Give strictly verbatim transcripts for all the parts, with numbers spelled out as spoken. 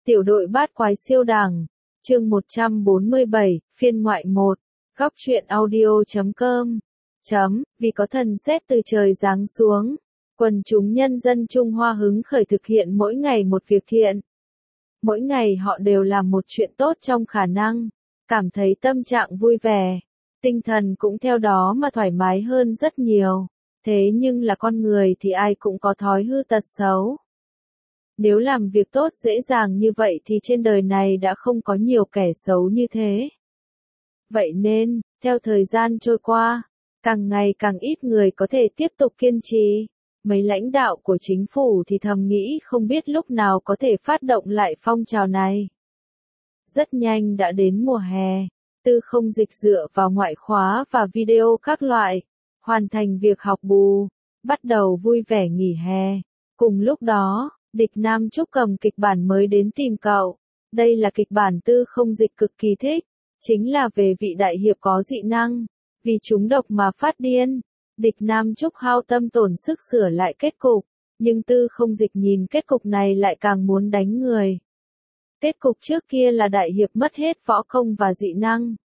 Tiểu đội bát quái siêu đẳng, chương một trăm bốn mươi bảy, phiên ngoại một, góc truyện audio chấm com, chấm, vì có thần sét từ trời giáng xuống, quần chúng nhân dân Trung Hoa hứng khởi thực hiện mỗi ngày một việc thiện. Mỗi ngày họ đều làm một chuyện tốt trong khả năng, cảm thấy tâm trạng vui vẻ, tinh thần cũng theo đó mà thoải mái hơn rất nhiều. Thế nhưng là con người thì ai cũng có thói hư tật xấu. Nếu làm việc tốt dễ dàng như vậy thì trên đời này đã không có nhiều kẻ xấu như thế. Vậy nên, theo thời gian trôi qua, càng ngày càng ít người có thể tiếp tục kiên trì. Mấy lãnh đạo của chính phủ thì thầm nghĩ không biết lúc nào có thể phát động lại phong trào này. Rất nhanh đã đến mùa hè, Tư Không Dịch dựa vào ngoại khóa và video các loại, hoàn thành việc học bù, bắt đầu vui vẻ nghỉ hè. Cùng lúc đó, Địch Nam Trúc cầm kịch bản mới đến tìm cậu. Đây là kịch bản Tư Không Dịch cực kỳ thích, chính là về vị đại hiệp có dị năng, vì trúng độc mà phát điên. Địch Nam Trúc hao tâm tổn sức sửa lại kết cục, nhưng Tư Không Dịch nhìn kết cục này lại càng muốn đánh người. Kết cục trước kia là đại hiệp mất hết võ công và dị năng.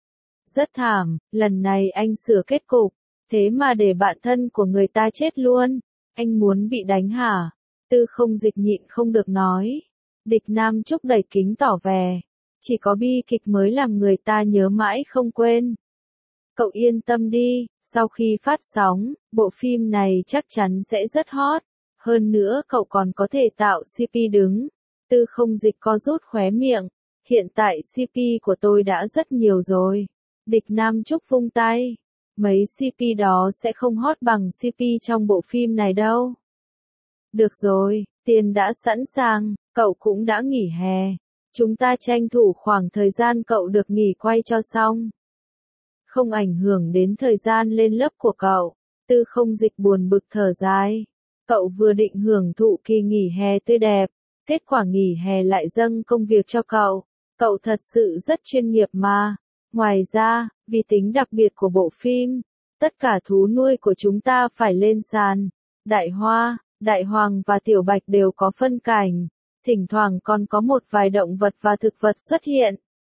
Rất thảm, lần này anh sửa kết cục, thế mà để bạn thân của người ta chết luôn. Anh muốn bị đánh hả? Tư Không Dịch nhịn không được nói. Địch Nam Trúc đẩy kính tỏ vẻ, chỉ có bi kịch mới làm người ta nhớ mãi không quên. Cậu yên tâm đi, sau khi phát sóng, bộ phim này chắc chắn sẽ rất hot. Hơn nữa cậu còn có thể tạo xê pê đứng. Tư Không Dịch co rút khóe miệng. Hiện tại xê pê của tôi đã rất nhiều rồi. Địch Nam Trúc vung tay. Mấy xê pê đó sẽ không hot bằng xê pê trong bộ phim này đâu. Được rồi, tiền đã sẵn sàng, cậu cũng đã nghỉ hè. Chúng ta tranh thủ khoảng thời gian cậu được nghỉ quay cho xong. Không ảnh hưởng đến thời gian lên lớp của cậu. Tư Không Dịch buồn bực thở dài. Cậu vừa định hưởng thụ kỳ nghỉ hè tươi đẹp, kết quả nghỉ hè lại dâng công việc cho cậu. Cậu thật sự rất chuyên nghiệp mà. Ngoài ra, vì tính đặc biệt của bộ phim, tất cả thú nuôi của chúng ta phải lên sàn. Đại Hoa, Đại Hoàng và Tiểu Bạch đều có phân cảnh. Thỉnh thoảng còn có một vài động vật và thực vật xuất hiện.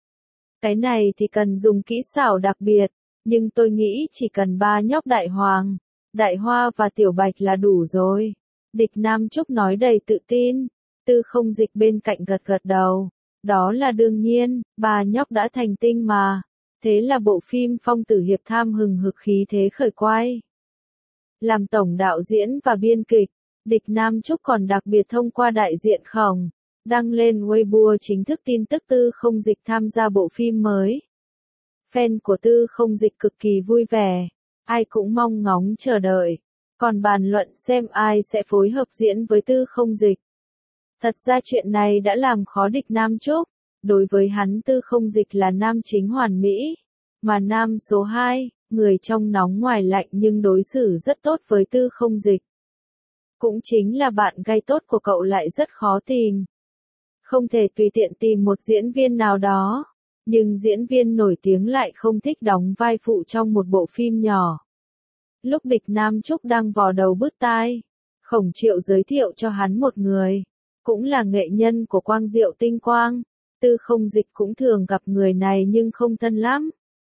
Cái này thì cần dùng kỹ xảo đặc biệt, nhưng tôi nghĩ chỉ cần ba nhóc Đại Hoàng, Đại Hoa và Tiểu Bạch là đủ rồi. Địch Nam Trúc nói đầy tự tin. Tư Không Dịch bên cạnh gật gật đầu. Đó là đương nhiên, ba nhóc đã thành tinh mà. Thế là bộ phim Phong Tử Hiệp Tham hừng hực khí thế khởi quay. Làm tổng đạo diễn và biên kịch, Địch Nam Trúc còn đặc biệt thông qua đại diện Khổng, đăng lên Weibo chính thức tin tức Tư Không Dịch tham gia bộ phim mới. Fan của Tư Không Dịch cực kỳ vui vẻ, ai cũng mong ngóng chờ đợi, còn bàn luận xem ai sẽ phối hợp diễn với Tư Không Dịch. Thật ra chuyện này đã làm khó Địch Nam Trúc, đối với hắn Tư Không Dịch là nam chính hoàn mỹ, mà nam số hai, người trong nóng ngoài lạnh nhưng đối xử rất tốt với Tư Không Dịch. Cũng chính là bạn gay tốt của cậu lại rất khó tìm. Không thể tùy tiện tìm một diễn viên nào đó, nhưng diễn viên nổi tiếng lại không thích đóng vai phụ trong một bộ phim nhỏ. Lúc Địch Nam Trúc đang vò đầu bứt tai, Khổng Triệu giới thiệu cho hắn một người, cũng là nghệ nhân của Quang Diệu Tinh Quang. Tư Không Dịch cũng thường gặp người này nhưng không thân lắm.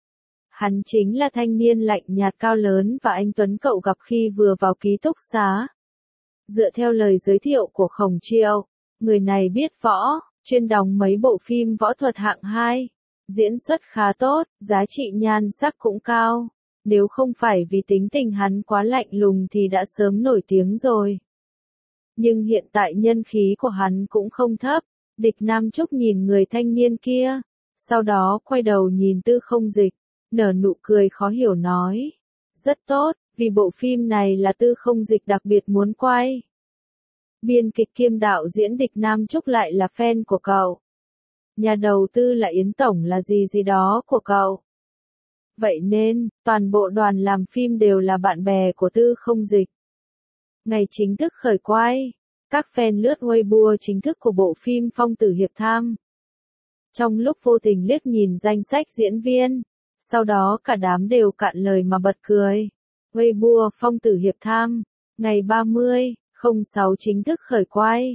Hắn chính là thanh niên lạnh nhạt cao lớn và anh tuấn cậu gặp khi vừa vào ký túc xá. Dựa theo lời giới thiệu của Khổng Triệu, người này biết võ, chuyên đóng mấy bộ phim võ thuật hạng hai, diễn xuất khá tốt, giá trị nhan sắc cũng cao. Nếu không phải vì tính tình hắn quá lạnh lùng thì đã sớm nổi tiếng rồi. Nhưng hiện tại nhân khí của hắn cũng không thấp. Địch Nam Trúc nhìn người thanh niên kia, sau đó quay đầu nhìn Tư Không Dịch, nở nụ cười khó hiểu nói. Rất tốt, vì bộ phim này là Tư Không Dịch đặc biệt muốn quay. Biên kịch kiêm đạo diễn Địch Nam Trúc lại là fan của cậu. Nhà đầu tư là Yến Tổng là gì gì đó của cậu. Vậy nên, toàn bộ đoàn làm phim đều là bạn bè của Tư Không Dịch. Ngày chính thức khởi quay, các fan lướt Weibo chính thức của bộ phim Phong Tử Hiệp Tham. Trong lúc vô tình liếc nhìn danh sách diễn viên, sau đó cả đám đều cạn lời mà bật cười. Weibo Phong Tử Hiệp Tham, ngày ba mươi, không sáu chính thức khởi quay.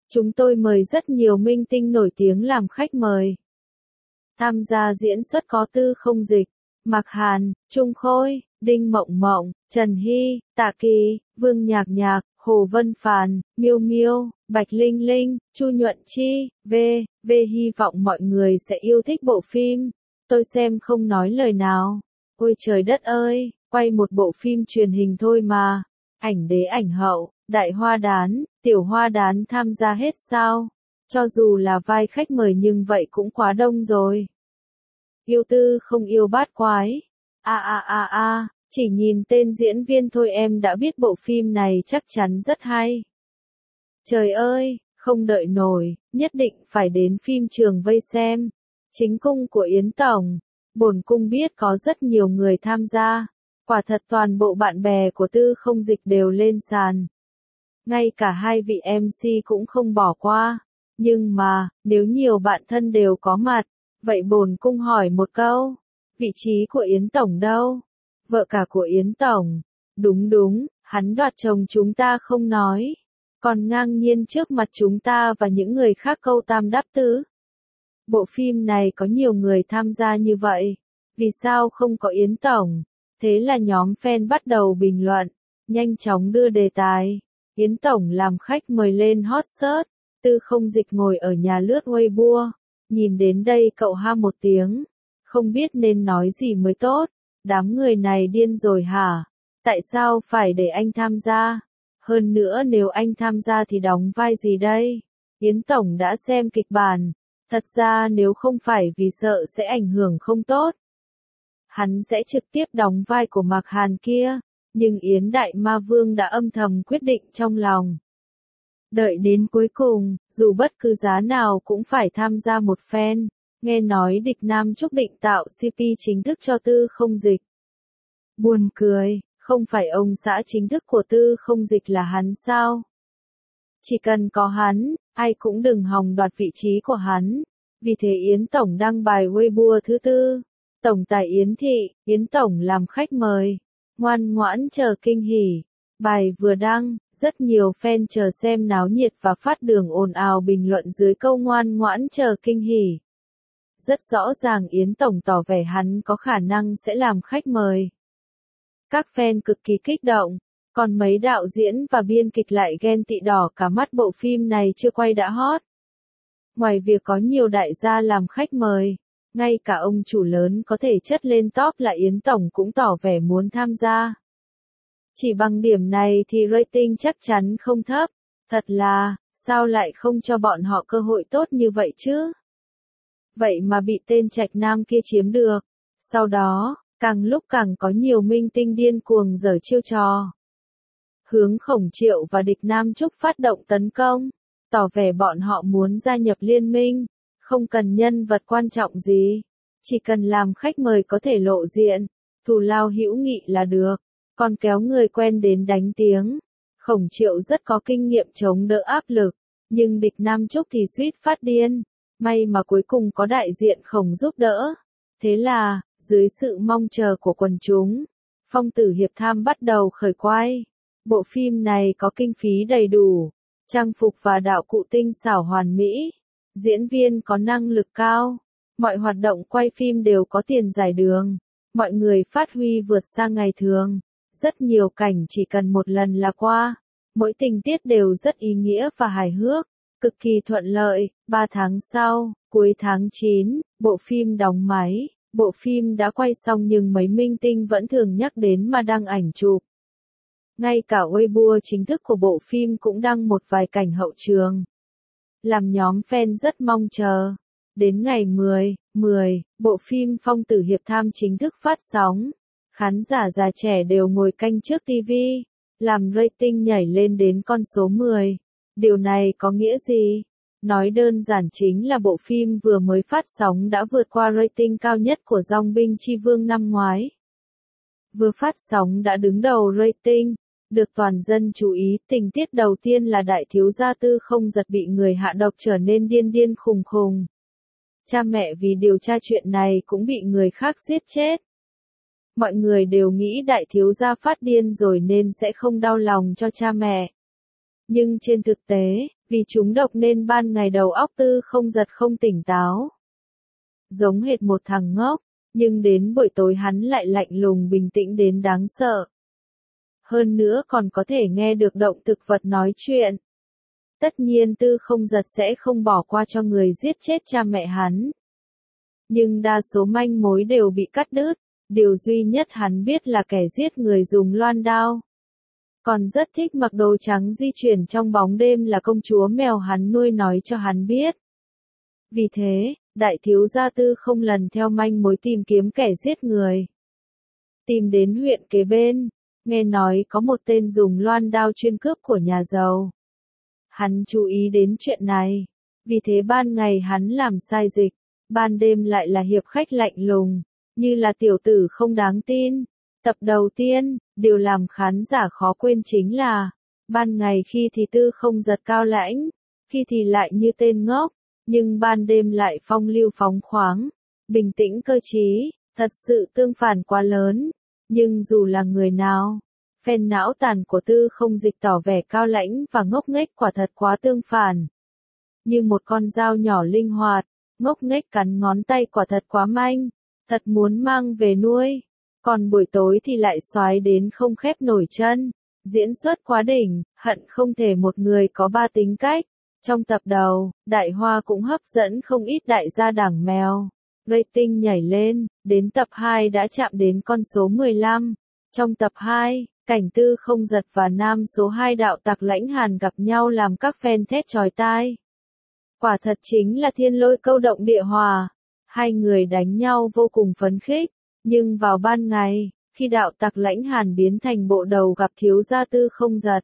Chúng tôi mời rất nhiều minh tinh nổi tiếng làm khách mời. Tham gia diễn xuất có Tư Không Dịch, Mạc Hàn, Trung Khôi, Đinh Mộng Mộng, Trần Hy, Tạ Kỳ, Vương Nhạc Nhạc, Hồ Vân Phàn, Miêu Miêu, Bạch Linh Linh, Chu Nhuận Chi, V, V hy vọng mọi người sẽ yêu thích bộ phim. Tôi xem không nói lời nào. Ôi trời đất ơi, quay một bộ phim truyền hình thôi mà. Ảnh đế ảnh hậu, đại hoa đán, tiểu hoa đán tham gia hết sao? Cho dù là vai khách mời nhưng vậy cũng quá đông rồi. Yêu tư không yêu bát quái. A a a a, chỉ nhìn tên diễn viên thôi em đã biết bộ phim này chắc chắn rất hay. Trời ơi, không đợi nổi, nhất định phải đến phim trường vây xem. Chính cung của Yến Tổng. Bổn cung biết có rất nhiều người tham gia. Quả thật toàn bộ bạn bè của Tư Không Dịch đều lên sàn. Ngay cả hai vị em xê cũng không bỏ qua. Nhưng mà, nếu nhiều bạn thân đều có mặt, vậy bổn cung hỏi một câu. Vị trí của Yến Tổng đâu? Vợ cả của Yến Tổng. Đúng đúng, hắn đoạt chồng chúng ta không nói. Còn ngang nhiên trước mặt chúng ta và những người khác câu tam đáp tứ. Bộ phim này có nhiều người tham gia như vậy. Vì sao không có Yến Tổng? Thế là nhóm fan bắt đầu bình luận. Nhanh chóng đưa đề tài. Yến Tổng làm khách mời lên hot search. Tư Không Dịch ngồi ở nhà lướt Weibo. Nhìn đến đây cậu ha một tiếng. Không biết nên nói gì mới tốt. Đám người này điên rồi hả? Tại sao phải để anh tham gia? Hơn nữa nếu anh tham gia thì đóng vai gì đây? Yến Tổng đã xem kịch bản. Thật ra nếu không phải vì sợ sẽ ảnh hưởng không tốt, hắn sẽ trực tiếp đóng vai của Mạc Hàn kia. Nhưng Yến Đại Ma Vương đã âm thầm quyết định trong lòng. Đợi đến cuối cùng, dù bất cứ giá nào cũng phải tham gia một phen. Nghe nói Địch Nam Trúc định tạo xê pê chính thức cho Tư Không Dịch. Buồn cười, không phải ông xã chính thức của Tư Không Dịch là hắn sao? Chỉ cần có hắn, ai cũng đừng hòng đoạt vị trí của hắn. Vì thế Yến Tổng đăng bài Weibo thứ tư. Tổng tài Yến Thị, Yến Tổng làm khách mời. Ngoan ngoãn chờ kinh hỉ. Bài vừa đăng, rất nhiều fan chờ xem náo nhiệt và phát đường ồn ào bình luận dưới câu ngoan ngoãn chờ kinh hỉ. Rất rõ ràng Yến Tổng tỏ vẻ hắn có khả năng sẽ làm khách mời. Các fan cực kỳ kích động. Còn mấy đạo diễn và biên kịch lại ghen tị đỏ cả mắt bộ phim này chưa quay đã hot. Ngoài việc có nhiều đại gia làm khách mời, ngay cả ông chủ lớn có thể chất lên top là Yến Tổng cũng tỏ vẻ muốn tham gia. Chỉ bằng điểm này thì rating chắc chắn không thấp. Thật là, sao lại không cho bọn họ cơ hội tốt như vậy chứ? Vậy mà bị tên Trạch Nam kia chiếm được. Sau đó, càng lúc càng có nhiều minh tinh điên cuồng giở chiêu trò. Hướng Khổng Triệu và Địch Nam Trúc phát động tấn công, tỏ vẻ bọn họ muốn gia nhập liên minh, không cần nhân vật quan trọng gì, chỉ cần làm khách mời có thể lộ diện, thù lao hữu nghị là được, còn kéo người quen đến đánh tiếng. Khổng Triệu rất có kinh nghiệm chống đỡ áp lực, nhưng Địch Nam Trúc thì suýt phát điên, may mà cuối cùng có đại diện Khổng giúp đỡ. Thế là, dưới sự mong chờ của quần chúng, Phong Tử Hiệp Tham bắt đầu khởi quay. Bộ phim này có kinh phí đầy đủ, trang phục và đạo cụ tinh xảo hoàn mỹ, diễn viên có năng lực cao, mọi hoạt động quay phim đều có tiền giải đường, mọi người phát huy vượt xa ngày thường, rất nhiều cảnh chỉ cần một lần là qua, mỗi tình tiết đều rất ý nghĩa và hài hước, cực kỳ thuận lợi. Ba tháng sau, cuối tháng chín, bộ phim đóng máy, bộ phim đã quay xong nhưng mấy minh tinh vẫn thường nhắc đến mà đăng ảnh chụp. Ngay cả Weibo chính thức của bộ phim cũng đăng một vài cảnh hậu trường. Làm nhóm fan rất mong chờ. Đến ngày mười, mười, bộ phim Phong Tử Hiệp Tham chính thức phát sóng. Khán giả già trẻ đều ngồi canh trước ti vi, làm rating nhảy lên đến con số mười. Điều này có nghĩa gì? Nói đơn giản chính là bộ phim vừa mới phát sóng đã vượt qua rating cao nhất của Dòng Binh Chi Vương năm ngoái. Vừa phát sóng đã đứng đầu rating, được toàn dân chú ý. Tình tiết đầu tiên là đại thiếu gia Tư Không Giật bị người hạ độc trở nên điên điên khùng khùng. Cha mẹ vì điều tra chuyện này cũng bị người khác giết chết. Mọi người đều nghĩ đại thiếu gia phát điên rồi nên sẽ không đau lòng cho cha mẹ. Nhưng trên thực tế, Vì chúng độc nên ban ngày đầu óc Tư Không Giật không tỉnh táo. Giống hệt một thằng ngốc, nhưng đến buổi tối hắn lại lạnh lùng bình tĩnh đến đáng sợ. Hơn nữa còn có thể nghe được động thực vật nói chuyện. Tất nhiên Tư Không Giật sẽ không bỏ qua cho người giết chết cha mẹ hắn. Nhưng đa số manh mối đều bị cắt đứt, điều duy nhất hắn biết là kẻ giết người dùng loan đao. Còn rất thích mặc đồ trắng di chuyển trong bóng đêm là công chúa mèo hắn nuôi nói cho hắn biết. Vì thế, đại thiếu gia Tư Không lần theo manh mối tìm kiếm kẻ giết người. Tìm đến huyện kế bên, nghe nói có một tên dùng loan đao chuyên cướp của nhà giàu. Hắn chú ý đến chuyện này, vì thế ban ngày hắn làm sai dịch, ban đêm lại là hiệp khách lạnh lùng, như là tiểu tử không đáng tin. Tập đầu tiên, điều làm khán giả khó quên chính là, ban ngày khi thì Tư Không Giật cao lãnh, khi thì lại như tên ngốc, nhưng ban đêm lại phong lưu phóng khoáng, bình tĩnh cơ trí, thật sự tương phản quá lớn. Nhưng dù là người nào, phen não tàn của Tư Không Dịch tỏ vẻ cao lãnh và ngốc nghếch quả thật quá tương phản. Như một con dao nhỏ linh hoạt, ngốc nghếch cắn ngón tay quả thật quá manh, thật muốn mang về nuôi. Còn buổi tối thì lại xoái đến không khép nổi chân, diễn xuất quá đỉnh, hận không thể một người có ba tính cách. Trong tập đầu, Đại Hoa cũng hấp dẫn không ít đại gia đảng mèo. Rating nhảy lên, đến tập hai đã chạm đến con số mười lăm. Trong tập hai, cảnh Tư Không Giật và nam số hai đạo tặc Lãnh Hàn gặp nhau làm các fan thét chói tai. Quả thật chính là thiên lôi câu động địa hòa. Hai người đánh nhau vô cùng phấn khích, nhưng vào ban ngày, khi đạo tặc Lãnh Hàn biến thành bộ đầu gặp thiếu gia Tư Không Giật.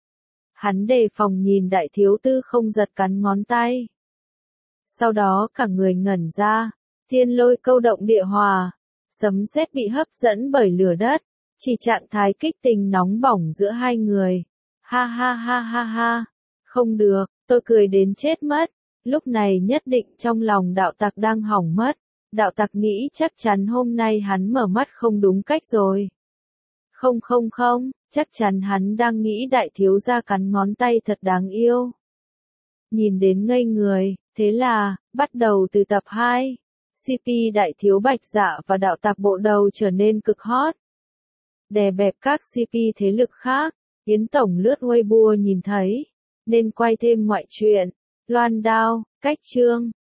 Hắn đề phòng nhìn đại thiếu Tư Không Giật cắn ngón tay. Sau đó cả người ngẩn ra, thiên lôi câu động địa hòa, sấm sét bị hấp dẫn bởi lửa đất, chỉ trạng thái kích tình nóng bỏng giữa hai người. Ha ha ha ha ha, không được, tôi cười đến chết mất, lúc này nhất định trong lòng đạo tặc đang hỏng mất, đạo tặc nghĩ chắc chắn hôm nay hắn mở mắt không đúng cách rồi. Không không không, chắc chắn hắn đang nghĩ đại thiếu gia cắn ngón tay thật đáng yêu. Nhìn đến ngây người, thế là, bắt đầu từ tập hai, xê pê đại thiếu Bạch Dạ và đạo tặc bộ đầu trở nên cực hot. Đè bẹp các xê pê thế lực khác, Yến Tổng lướt Weibo nhìn thấy, nên quay thêm ngoại truyện, loan đao, cách chương,